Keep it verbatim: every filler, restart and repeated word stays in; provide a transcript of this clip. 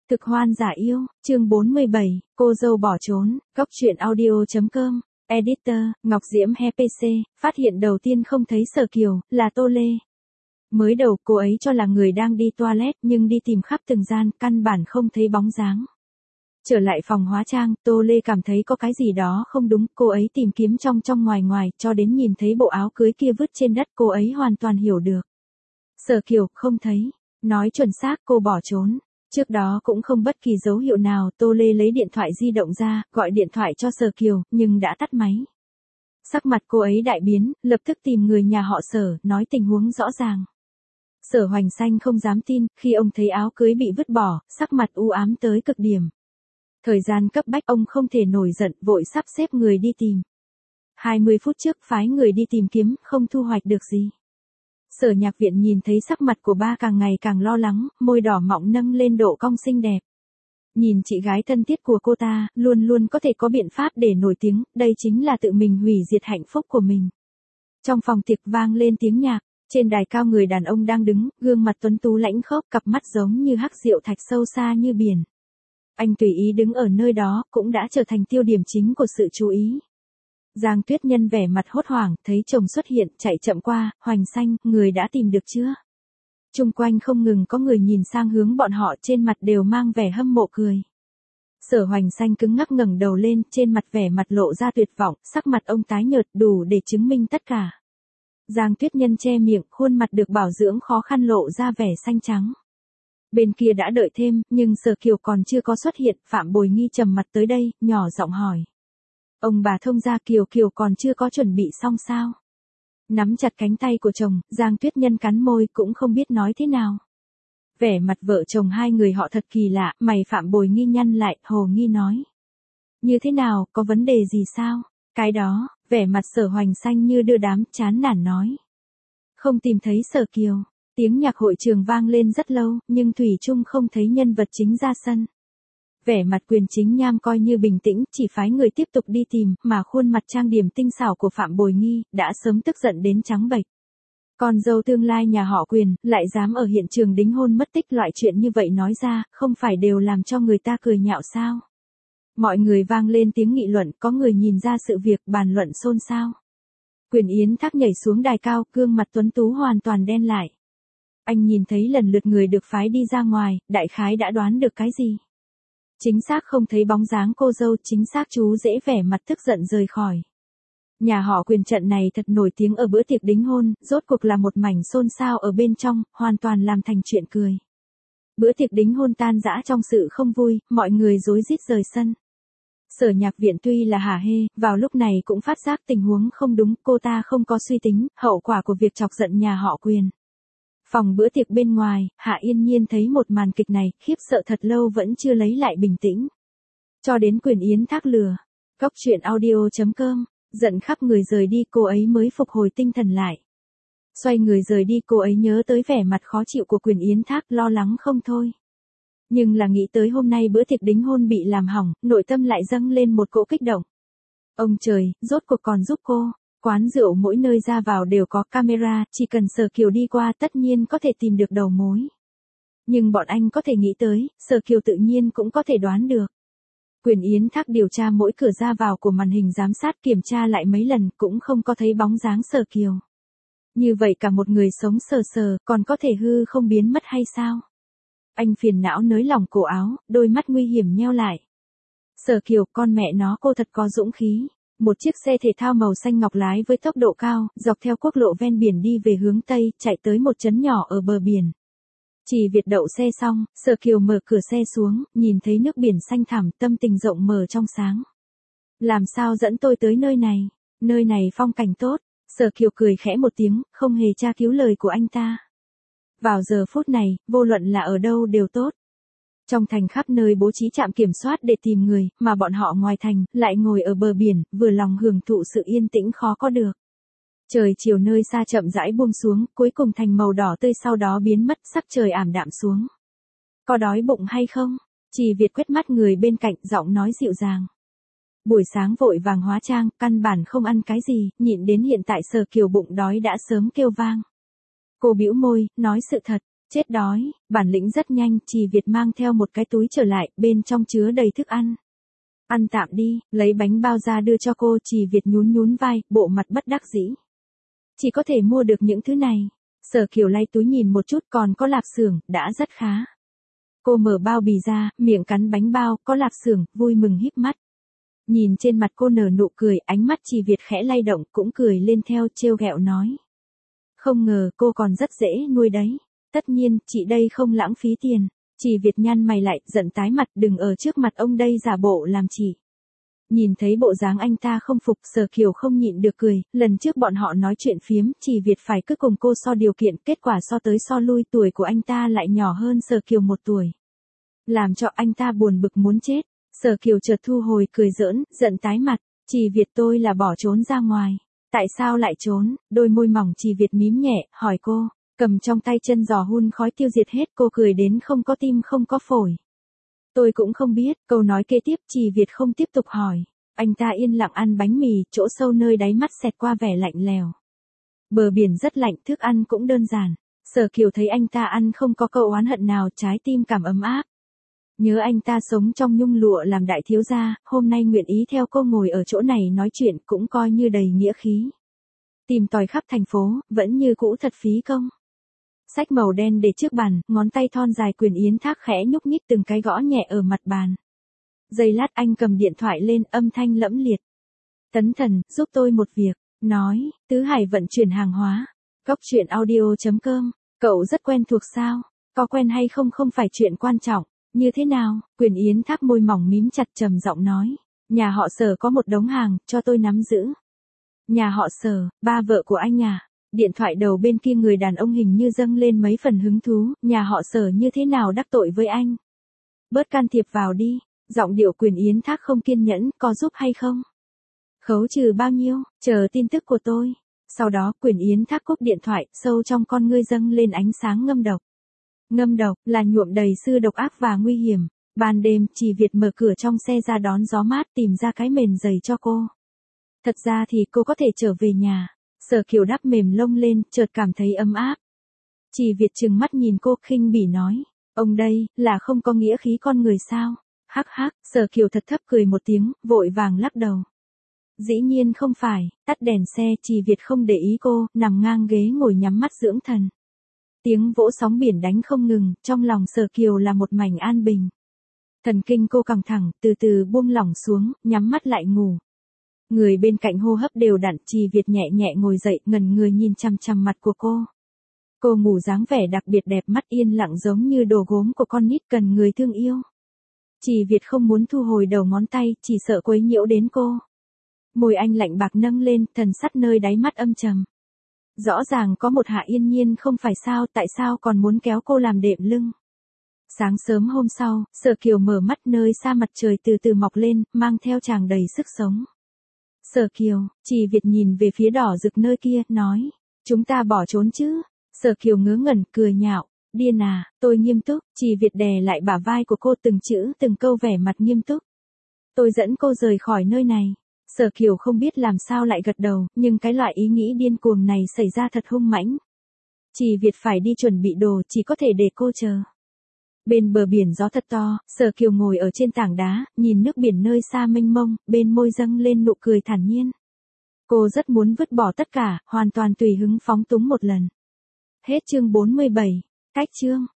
Cực hoan giả yêu, chương bốn mươi bảy, cô dâu bỏ trốn, góc truyện audio.com, editor, Ngọc Diễm He pê xê, phát hiện đầu tiên không thấy Sở Kiều, là Tô Lê. Mới đầu cô ấy cho là người đang đi toilet nhưng đi tìm khắp từng gian, căn bản không thấy bóng dáng. Trở lại phòng hóa trang, Tô Lê cảm thấy có cái gì đó không đúng, cô ấy tìm kiếm trong trong ngoài ngoài, cho đến nhìn thấy bộ áo cưới kia vứt trên đất, cô ấy hoàn toàn hiểu được. Sở Kiều, không thấy, nói chuẩn xác cô bỏ trốn. Trước đó cũng không bất kỳ dấu hiệu nào, Tô Lê lấy điện thoại di động ra, gọi điện thoại cho Sở Kiều, nhưng đã tắt máy. Sắc mặt cô ấy đại biến, lập tức tìm người nhà họ Sở, nói tình huống rõ ràng. Sở Hoành Xanh không dám tin, khi ông thấy áo cưới bị vứt bỏ, sắc mặt u ám tới cực điểm. Thời gian cấp bách, ông không thể nổi giận, vội sắp xếp người đi tìm. hai mươi phút trước phái người đi tìm kiếm, không thu hoạch được gì. Sở Nhạc Viện nhìn thấy sắc mặt của ba càng ngày càng lo lắng, môi đỏ mọng nâng lên độ cong xinh đẹp. Nhìn chị gái thân thiết của cô ta, luôn luôn có thể có biện pháp để nổi tiếng, đây chính là tự mình hủy diệt hạnh phúc của mình. Trong phòng tiệc vang lên tiếng nhạc, trên đài cao người đàn ông đang đứng, gương mặt tuấn tú lãnh khốc, cặp mắt giống như hắc rượu thạch sâu xa như biển. Anh tùy ý đứng ở nơi đó, cũng đã trở thành tiêu điểm chính của sự chú ý. Giang Tuyết Nhân vẻ mặt hốt hoảng, thấy chồng xuất hiện, chạy chậm qua, Hoành Xanh, người đã tìm được chưa? Chung quanh không ngừng có người nhìn sang hướng bọn họ, trên mặt đều mang vẻ hâm mộ cười. Sở Hoành Xanh cứng ngắc ngẩng đầu lên, trên mặt vẻ mặt lộ ra tuyệt vọng, sắc mặt ông tái nhợt đủ để chứng minh tất cả. Giang Tuyết Nhân che miệng, khuôn mặt được bảo dưỡng khó khăn lộ ra vẻ xanh trắng. Bên kia đã đợi thêm, nhưng Sở Kiều còn chưa có xuất hiện, Phạm Bồi Nghi trầm mặt tới đây, nhỏ giọng hỏi. Ông bà thông gia Kiều Kiều còn chưa có chuẩn bị xong sao? Nắm chặt cánh tay của chồng, Giang Tuyết Nhân cắn môi cũng không biết nói thế nào. Vẻ mặt vợ chồng hai người họ thật kỳ lạ, mày Phạm Bồi Nghi nhăn lại, hồ nghi nói. Như thế nào, có vấn đề gì sao? Cái đó, vẻ mặt Sở Hoành Xanh như đưa đám, chán nản nói. Không tìm thấy Sở Kiều, tiếng nhạc hội trường vang lên rất lâu, nhưng thủy chung không thấy nhân vật chính ra sân. Vẻ mặt Quyền Chính Nham coi như bình tĩnh, chỉ phái người tiếp tục đi tìm, mà khuôn mặt trang điểm tinh xảo của Phạm Bồi Nghi, đã sớm tức giận đến trắng bệch. Con dâu tương lai nhà họ Quyền, lại dám ở hiện trường đính hôn mất tích, loại chuyện như vậy nói ra, không phải đều làm cho người ta cười nhạo sao? Mọi người vang lên tiếng nghị luận, có người nhìn ra sự việc, bàn luận xôn xao. Quyền Yến Thác nhảy xuống đài cao, gương mặt tuấn tú hoàn toàn đen lại. Anh nhìn thấy lần lượt người được phái đi ra ngoài, đại khái đã đoán được cái gì. Chính xác không thấy bóng dáng cô dâu, chính xác chú dễ vẻ mặt tức giận rời khỏi. Nhà họ Quyền trận này thật nổi tiếng ở bữa tiệc đính hôn, rốt cuộc là một mảnh xôn xao ở bên trong, hoàn toàn làm thành chuyện cười. Bữa tiệc đính hôn tan rã trong sự không vui, mọi người rối rít rời sân. Sở Nhạc Viện tuy là hả hê, vào lúc này cũng phát giác tình huống không đúng, cô ta không có suy tính, hậu quả của việc chọc giận nhà họ Quyền. Phòng bữa tiệc bên ngoài, Hạ Yên Nhiên thấy một màn kịch này, khiếp sợ thật lâu vẫn chưa lấy lại bình tĩnh. Cho đến Quyền Yến Thác lừa, góc truyện audio.com, giận khắp người rời đi, cô ấy mới phục hồi tinh thần lại. Xoay người rời đi, cô ấy nhớ tới vẻ mặt khó chịu của Quyền Yến Thác, lo lắng không thôi. Nhưng là nghĩ tới hôm nay bữa tiệc đính hôn bị làm hỏng, nội tâm lại dâng lên một cỗ kích động. Ông trời, rốt cuộc còn giúp cô. Quán rượu mỗi nơi ra vào đều có camera, chỉ cần Sở Kiều đi qua tất nhiên có thể tìm được đầu mối. Nhưng bọn anh có thể nghĩ tới, Sở Kiều tự nhiên cũng có thể đoán được. Quyền Yến Thác điều tra mỗi cửa ra vào của màn hình giám sát, kiểm tra lại mấy lần cũng không có thấy bóng dáng Sở Kiều. Như vậy cả một người sống sờ sờ còn có thể hư không biến mất hay sao? Anh phiền não nới lỏng cổ áo, đôi mắt nguy hiểm nheo lại. Sở Kiều, con mẹ nó, cô thật có dũng khí. Một chiếc xe thể thao màu xanh ngọc lái với tốc độ cao, dọc theo quốc lộ ven biển đi về hướng Tây, chạy tới một trấn nhỏ ở bờ biển. Chỉ việc đậu xe xong, Sở Kiều mở cửa xe xuống, nhìn thấy nước biển xanh thẳm, tâm tình rộng mở trong sáng. Làm sao dẫn tôi tới nơi này? Nơi này phong cảnh tốt. Sở Kiều cười khẽ một tiếng, không hề tra cứu lời của anh ta. Vào giờ phút này, vô luận là ở đâu đều tốt. Trong thành khắp nơi bố trí trạm kiểm soát để tìm người, mà bọn họ ngoài thành, lại ngồi ở bờ biển, vừa lòng hưởng thụ sự yên tĩnh khó có được. Trời chiều nơi xa chậm rãi buông xuống, cuối cùng thành màu đỏ tươi, sau đó biến mất, sắc trời ảm đạm xuống. Có đói bụng hay không? Chỉ Việt quét mắt người bên cạnh, giọng nói dịu dàng. Buổi sáng vội vàng hóa trang, căn bản không ăn cái gì, nhịn đến hiện tại Sở Kiều bụng đói đã sớm kêu vang. Cô bĩu môi, nói sự thật. Chết đói, bản lĩnh rất nhanh, Trì Việt mang theo một cái túi trở lại, bên trong chứa đầy thức ăn. Ăn tạm đi, lấy bánh bao ra đưa cho cô, Trì Việt nhún nhún vai, bộ mặt bất đắc dĩ. Chỉ có thể mua được những thứ này. Sở Kiều lay túi nhìn một chút, còn có lạp xưởng, đã rất khá. Cô mở bao bì ra, miệng cắn bánh bao, có lạp xưởng, vui mừng híp mắt. Nhìn trên mặt cô nở nụ cười, ánh mắt Trì Việt khẽ lay động, cũng cười lên theo, trêu ghẹo nói. Không ngờ cô còn rất dễ nuôi đấy. Tất nhiên, chị đây không lãng phí tiền. Trì Việt nhăn mày lại, giận tái mặt, đừng ở trước mặt ông đây giả bộ làm chị. Nhìn thấy bộ dáng anh ta không phục, Sở Kiều không nhịn được cười, lần trước bọn họ nói chuyện phiếm, Trì Việt phải cứ cùng cô so điều kiện, kết quả so tới so lui tuổi của anh ta lại nhỏ hơn Sở Kiều một tuổi. Làm cho anh ta buồn bực muốn chết. Sở Kiều chợt thu hồi cười giỡn, giận tái mặt, Trì Việt tôi là bỏ trốn ra ngoài. Tại sao lại trốn? Đôi môi mỏng Trì Việt mím nhẹ, hỏi cô, cầm trong tay chân giò hun khói tiêu diệt hết, cô cười đến không có tim không có phổi. Tôi cũng không biết, câu nói kế tiếp Trì Việt không tiếp tục hỏi. Anh ta yên lặng ăn bánh mì, chỗ sâu nơi đáy mắt xẹt qua vẻ lạnh lèo. Bờ biển rất lạnh, thức ăn cũng đơn giản. Sở Kiều thấy anh ta ăn không có câu oán hận nào, trái tim cảm ấm áp. Nhớ anh ta sống trong nhung lụa làm đại thiếu gia, hôm nay nguyện ý theo cô ngồi ở chỗ này nói chuyện cũng coi như đầy nghĩa khí. Tìm tòi khắp thành phố, vẫn như cũ thật phí công. Sách màu đen để trước bàn, ngón tay thon dài Quyền Yến Thác khẽ nhúc nhích từng cái gõ nhẹ ở mặt bàn. Giây lát anh cầm điện thoại lên, âm thanh lẫm liệt. Tấn Thần, giúp tôi một việc. Nói, Tứ Hải vận chuyển hàng hóa. Cóc truyện audio chấm com. Cậu rất quen thuộc sao? Có quen hay không không phải chuyện quan trọng. Như thế nào? Quyền Yến Thác môi mỏng mím chặt trầm giọng nói. Nhà họ Sở có một đống hàng, cho tôi nắm giữ. Nhà họ Sở, ba vợ của anh à? Điện thoại đầu bên kia người đàn ông hình như dâng lên mấy phần hứng thú. Nhà họ Sở như thế nào đắc tội với anh? Bớt can thiệp vào đi. Giọng điệu Quyền Yến Thác không kiên nhẫn, có giúp hay không? Khấu trừ bao nhiêu? Chờ tin tức của tôi. Sau đó Quyền Yến Thác cúp điện thoại, sâu trong con ngươi dâng lên ánh sáng ngâm độc. Ngâm độc, là nhuộm đầy sự độc ác và nguy hiểm. Ban đêm, Trì Việt mở cửa trong xe ra đón gió mát, tìm ra cái mền dày cho cô. Thật ra thì cô có thể trở về nhà. Sở Kiều đắp mềm lông lên, chợt cảm thấy ấm áp. Trì Việt trừng mắt nhìn cô, khinh bỉ nói. Ông đây, là không có nghĩa khí con người sao? Hắc hắc, Sở Kiều thật thấp cười một tiếng, vội vàng lắc đầu. Dĩ nhiên không phải, tắt đèn xe, Trì Việt không để ý cô, nằm ngang ghế ngồi nhắm mắt dưỡng thần. Tiếng vỗ sóng biển đánh không ngừng, trong lòng Sở Kiều là một mảnh an bình. Thần kinh cô căng thẳng, từ từ buông lỏng xuống, nhắm mắt lại ngủ. Người bên cạnh hô hấp đều đặn, Trì Việt nhẹ nhẹ ngồi dậy, ngẩn người nhìn chằm chằm mặt của cô. Cô ngủ dáng vẻ đặc biệt đẹp, mắt yên lặng giống như đồ gốm của con nít cần người thương yêu. Trì Việt không muốn thu hồi đầu ngón tay, chỉ sợ quấy nhiễu đến cô. Môi anh lạnh bạc nâng lên, thần sắc nơi đáy mắt âm trầm. Rõ ràng có một Hạ Yên Nhiên không phải sao, tại sao còn muốn kéo cô làm đệm lưng. Sáng sớm hôm sau, Sở Kiều mở mắt, nơi xa mặt trời từ từ mọc lên, mang theo tràn đầy sức sống. Sở Kiều, Trì Việt nhìn về phía đỏ rực nơi kia, nói. Chúng ta bỏ trốn chứ? Sở Kiều ngớ ngẩn, cười nhạo. Điên à, tôi nghiêm túc. Trì Việt đè lại bả vai của cô, từng chữ từng câu vẻ mặt nghiêm túc. Tôi dẫn cô rời khỏi nơi này. Sở Kiều không biết làm sao lại gật đầu, nhưng cái loại ý nghĩ điên cuồng này xảy ra thật hung mãnh. Trì Việt phải đi chuẩn bị đồ, chỉ có thể để cô chờ. Bên bờ biển gió thật to, Sở Kiều ngồi ở trên tảng đá, nhìn nước biển nơi xa mênh mông, bên môi dâng lên nụ cười thản nhiên. Cô rất muốn vứt bỏ tất cả, hoàn toàn tùy hứng phóng túng một lần. Hết chương bốn mươi bảy. Cách chương.